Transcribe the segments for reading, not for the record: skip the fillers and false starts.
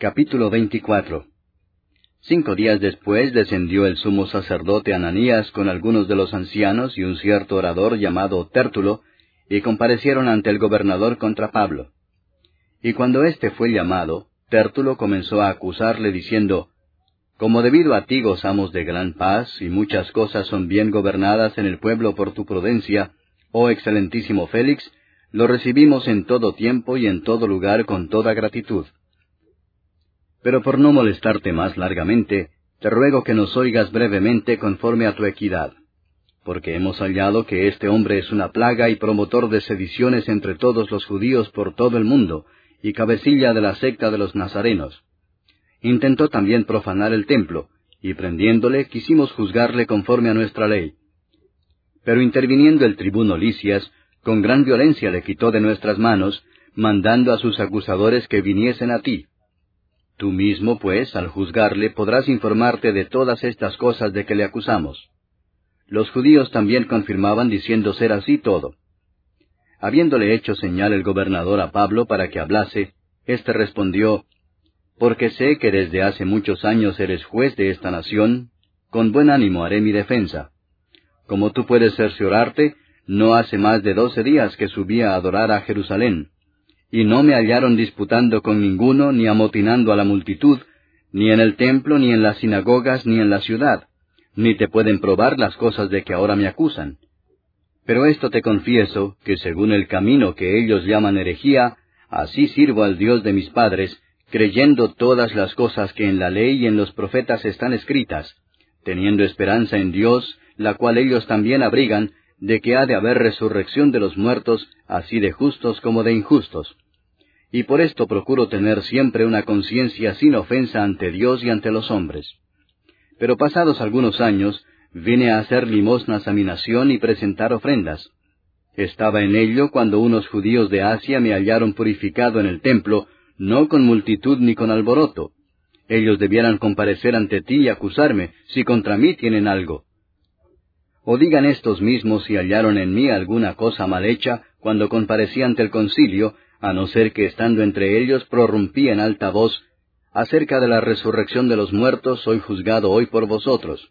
Capítulo 24. 5 días después descendió el sumo sacerdote Ananías con algunos de los ancianos y un cierto orador llamado Tértulo, y comparecieron ante el gobernador contra Pablo. Y cuando éste fue llamado, Tértulo comenzó a acusarle diciendo, «Como debido a ti gozamos de gran paz, y muchas cosas son bien gobernadas en el pueblo por tu prudencia, oh excelentísimo Félix, lo recibimos en todo tiempo y en todo lugar con toda gratitud. Pero por no molestarte más largamente, te ruego que nos oigas brevemente conforme a tu equidad, porque hemos hallado que este hombre es una plaga y promotor de sediciones entre todos los judíos por todo el mundo, y cabecilla de la secta de los nazarenos. Intentó también profanar el templo, y prendiéndole quisimos juzgarle conforme a nuestra ley. Pero interviniendo el tribuno Lisias, con gran violencia le quitó de nuestras manos, mandando a sus acusadores que viniesen a ti. Tú mismo, pues, al juzgarle, podrás informarte de todas estas cosas de que le acusamos». Los judíos también confirmaban diciendo ser así todo. Habiéndole hecho señal el gobernador a Pablo para que hablase, éste respondió, «Porque sé que desde hace muchos años eres juez de esta nación, con buen ánimo haré mi defensa. Como tú puedes cerciorarte, no hace más de 12 días que subí a adorar a Jerusalén, y no me hallaron disputando con ninguno, ni amotinando a la multitud, ni en el templo, ni en las sinagogas, ni en la ciudad, ni te pueden probar las cosas de que ahora me acusan. Pero esto te confieso, que según el camino que ellos llaman herejía, así sirvo al Dios de mis padres, creyendo todas las cosas que en la ley y en los profetas están escritas, teniendo esperanza en Dios, la cual ellos también abrigan, de que ha de haber resurrección de los muertos, así de justos como de injustos. Y por esto procuro tener siempre una conciencia sin ofensa ante Dios y ante los hombres. Pero pasados algunos años, vine a hacer limosnas a mi nación y presentar ofrendas. Estaba en ello cuando unos judíos de Asia me hallaron purificado en el templo, no con multitud ni con alboroto. Ellos debieran comparecer ante ti y acusarme, si contra mí tienen algo. O digan estos mismos si hallaron en mí alguna cosa mal hecha cuando comparecí ante el concilio, a no ser que estando entre ellos prorrumpí en alta voz, acerca de la resurrección de los muertos soy juzgado hoy por vosotros.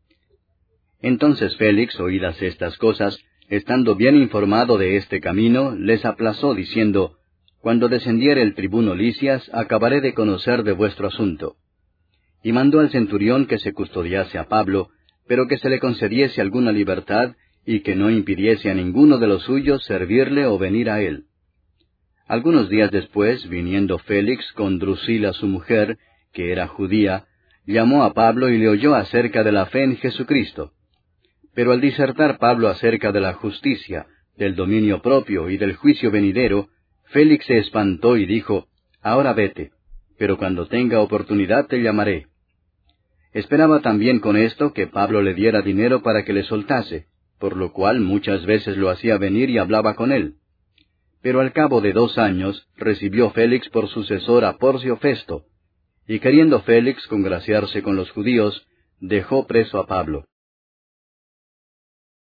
Entonces Félix, oídas estas cosas, estando bien informado de este camino, les aplazó diciendo, «Cuando descendiere el tribuno Lisias, acabaré de conocer de vuestro asunto». Y mandó al centurión que se custodiase a Pablo, pero que se le concediese alguna libertad, y que no impidiese a ninguno de los suyos servirle o venir a él. Algunos días después, viniendo Félix con Drusila su mujer, que era judía, llamó a Pablo y le oyó acerca de la fe en Jesucristo. Pero al disertar Pablo acerca de la justicia, del dominio propio y del juicio venidero, Félix se espantó y dijo, «Ahora vete, pero cuando tenga oportunidad te llamaré». Esperaba también con esto que Pablo le diera dinero para que le soltase, por lo cual muchas veces lo hacía venir y hablaba con él. Pero al cabo de 2 años recibió Félix por sucesor a Porcio Festo, y queriendo Félix congraciarse con los judíos, dejó preso a Pablo.